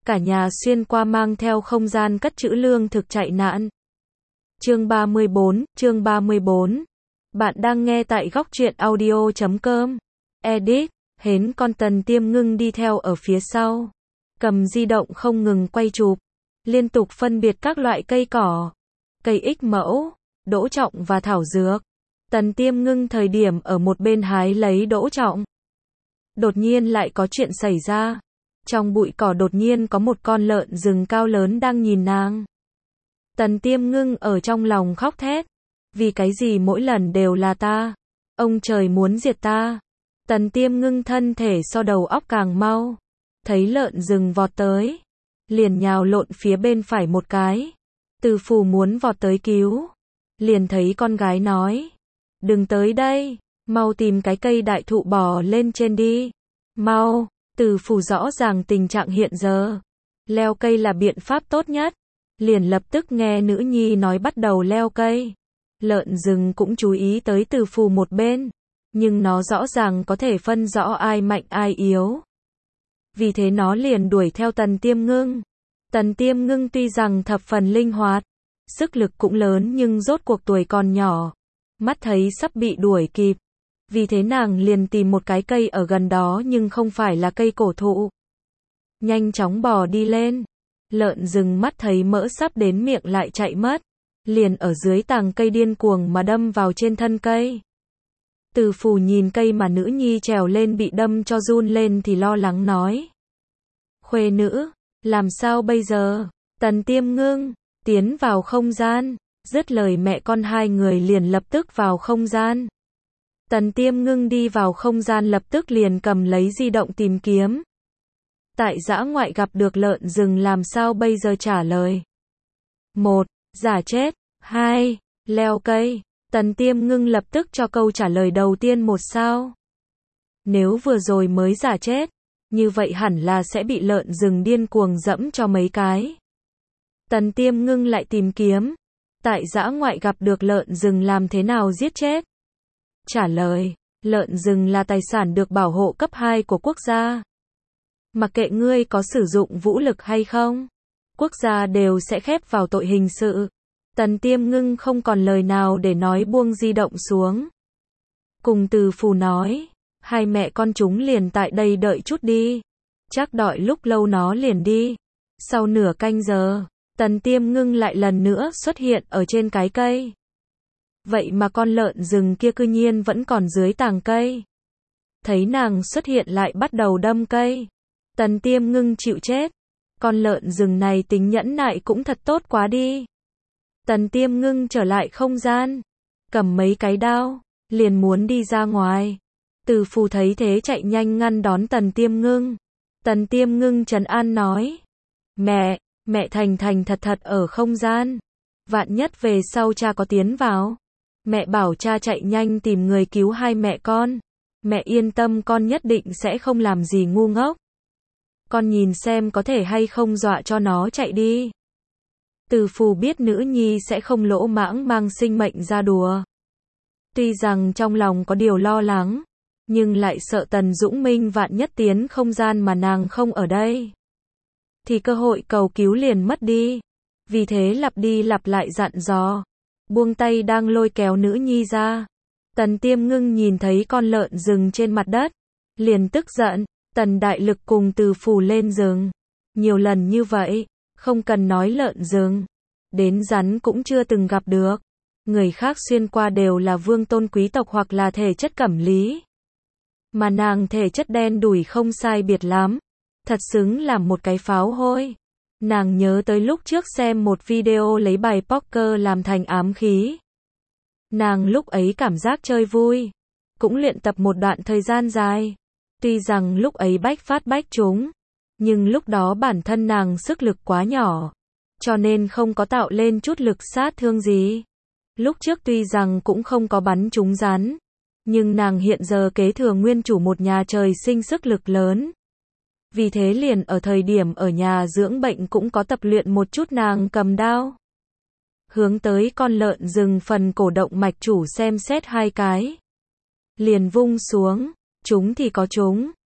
cả nhà xuyên qua mang theo không gian cất trữ lương thực chạy nạn. Chương 34. Bạn đang nghe tại góc truyện audio.com. Edit, hến con Tần Tiêm Ngưng đi theo ở phía sau. Cầm di động không ngừng quay chụp. Liên tục phân biệt các loại cây cỏ. Cây ích mẫu, đỗ trọng và thảo dược. Tần Tiêm Ngưng thời điểm ở một bên hái lấy đỗ trọng. Đột nhiên lại có chuyện xảy ra. Trong bụi cỏ đột nhiên có một con lợn rừng cao lớn đang nhìn nàng. Tần Tiêm Ngưng ở trong lòng khóc thét. Vì cái gì mỗi lần đều là ta? Ông trời muốn diệt ta. Tần Tiêm Ngưng thân thể so đầu óc càng mau. Thấy lợn rừng vọt tới. Liền nhào lộn phía bên phải một cái. Từ Phù muốn vọt tới cứu. Liền thấy con gái nói. Đừng tới đây. Mau tìm cái cây đại thụ bò lên trên đi. Mau. Từ Phù rõ ràng tình trạng hiện giờ. Leo cây là biện pháp tốt nhất. Liền lập tức nghe nữ nhi nói bắt đầu leo cây. Lợn rừng cũng chú ý tới Từ Phù một bên. Nhưng nó rõ ràng có thể phân rõ ai mạnh ai yếu. Vì thế nó liền đuổi theo Tần Tiêm Ngưng. Tần Tiêm Ngưng tuy rằng thập phần linh hoạt, sức lực cũng lớn nhưng rốt cuộc tuổi còn nhỏ. Mắt thấy sắp bị đuổi kịp. Vì thế nàng liền tìm một cái cây ở gần đó nhưng không phải là cây cổ thụ. Nhanh chóng bò đi lên. Lợn rừng mắt thấy mỡ sắp đến miệng lại chạy mất. Liền ở dưới tàng cây điên cuồng mà đâm vào trên thân cây. Từ Phù nhìn cây mà nữ nhi trèo lên bị đâm cho run lên thì lo lắng nói. Khuê nữ, làm sao bây giờ? Tần Tiêm Ngưng, tiến vào không gian. Dứt lời mẹ con hai người liền lập tức vào không gian. Tần Tiêm Ngưng đi vào không gian lập tức liền cầm lấy di động tìm kiếm. Tại dã ngoại gặp được lợn rừng làm sao bây giờ trả lời. 1. Giả chết. 2. Leo cây. Tần Tiêm Ngưng lập tức cho câu trả lời đầu tiên 1 sao. Nếu vừa rồi mới giả chết, như vậy hẳn là sẽ bị lợn rừng điên cuồng dẫm cho mấy cái. Tần Tiêm Ngưng lại tìm kiếm. Tại dã ngoại gặp được lợn rừng làm thế nào giết chết? Trả lời, lợn rừng là tài sản được bảo hộ cấp 2 của quốc gia. Mặc kệ ngươi có sử dụng vũ lực hay không, quốc gia đều sẽ khép vào tội hình sự. Tần Tiêm Ngưng không còn lời nào để nói buông di động xuống. Cùng Từ Phù nói, hai mẹ con chúng liền tại đây đợi chút đi. Chắc đợi lúc lâu nó liền đi. Sau nửa canh giờ, Tần Tiêm Ngưng lại lần nữa xuất hiện ở trên cái cây. Vậy mà con lợn rừng kia cư nhiên vẫn còn dưới tàng cây. Thấy nàng xuất hiện lại bắt đầu đâm cây. Tần Tiêm Ngưng chịu chết. Con lợn rừng này tính nhẫn nại cũng thật tốt quá đi. Tần Tiêm Ngưng trở lại không gian. Cầm mấy cái đao. Liền muốn đi ra ngoài. Từ Phù thấy thế chạy nhanh ngăn đón Tần Tiêm Ngưng. Tần Tiêm Ngưng trấn an nói. Mẹ thành thật ở không gian. Vạn nhất về sau cha có tiến vào. Mẹ bảo cha chạy nhanh tìm người cứu hai mẹ con. Mẹ yên tâm con nhất định sẽ không làm gì ngu ngốc. Con nhìn xem có thể hay không dọa cho nó chạy đi. Từ Phù biết nữ nhi sẽ không lỗ mãng mang sinh mệnh ra đùa. Tuy rằng trong lòng có điều lo lắng, nhưng lại sợ Tần Dũng Minh vạn nhất tiến không gian mà nàng không ở đây. Thì cơ hội cầu cứu liền mất đi. Vì thế lặp đi lặp lại dặn dò. Buông tay đang lôi kéo nữ nhi ra. Tần Tiêm Ngưng nhìn thấy con lợn rừng trên mặt đất. Liền tức giận. Tần đại lực cùng Từ Phù lên rừng. Nhiều lần như vậy. Không cần nói lợn rừng. Đến rắn cũng chưa từng gặp được. Người khác xuyên qua đều là vương tôn quý tộc hoặc là thể chất cẩm lý. Mà nàng thể chất đen đủi không sai biệt lắm. Thật xứng làm một cái pháo hôi. Nàng nhớ tới lúc trước xem một video lấy bài poker làm thành ám khí. Nàng lúc ấy cảm giác chơi vui. Cũng luyện tập một đoạn thời gian dài. Tuy rằng lúc ấy bách phát bách trúng. Nhưng lúc đó bản thân nàng sức lực quá nhỏ. Cho nên không có tạo lên chút lực sát thương gì. Lúc trước tuy rằng cũng không có bắn trúng rắn. Nhưng nàng hiện giờ kế thừa nguyên chủ một nhà trời sinh sức lực lớn. Vì thế liền ở thời điểm ở nhà dưỡng bệnh cũng có tập luyện một chút nàng cầm đao. Hướng tới con lợn rừng phần cổ động mạch chủ xem xét hai cái. Liền vung xuống, chúng thì có chúng,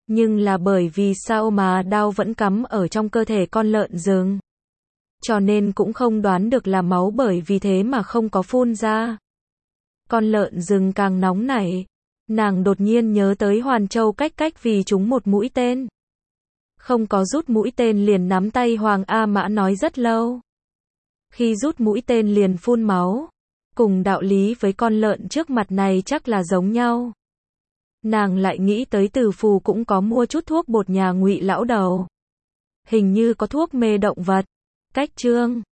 Nhưng là bởi vì sao mà đao vẫn cắm ở trong cơ thể con lợn rừng. Cho nên cũng không đoán được là máu, bởi vì thế mà không có phun ra. Con lợn rừng càng nóng nảy. Nàng đột nhiên nhớ tới Hoàn Châu Cách vì trúng một mũi tên. Không có rút mũi tên liền nắm tay Hoàng A Mã nói rất lâu. Khi rút mũi tên liền phun máu. Cùng đạo lý với con lợn trước mặt này chắc là giống nhau. Nàng lại nghĩ tới Từ Phù cũng có mua chút thuốc bột nhà Ngụy lão đầu. Hình như có thuốc mê động vật. Cách chương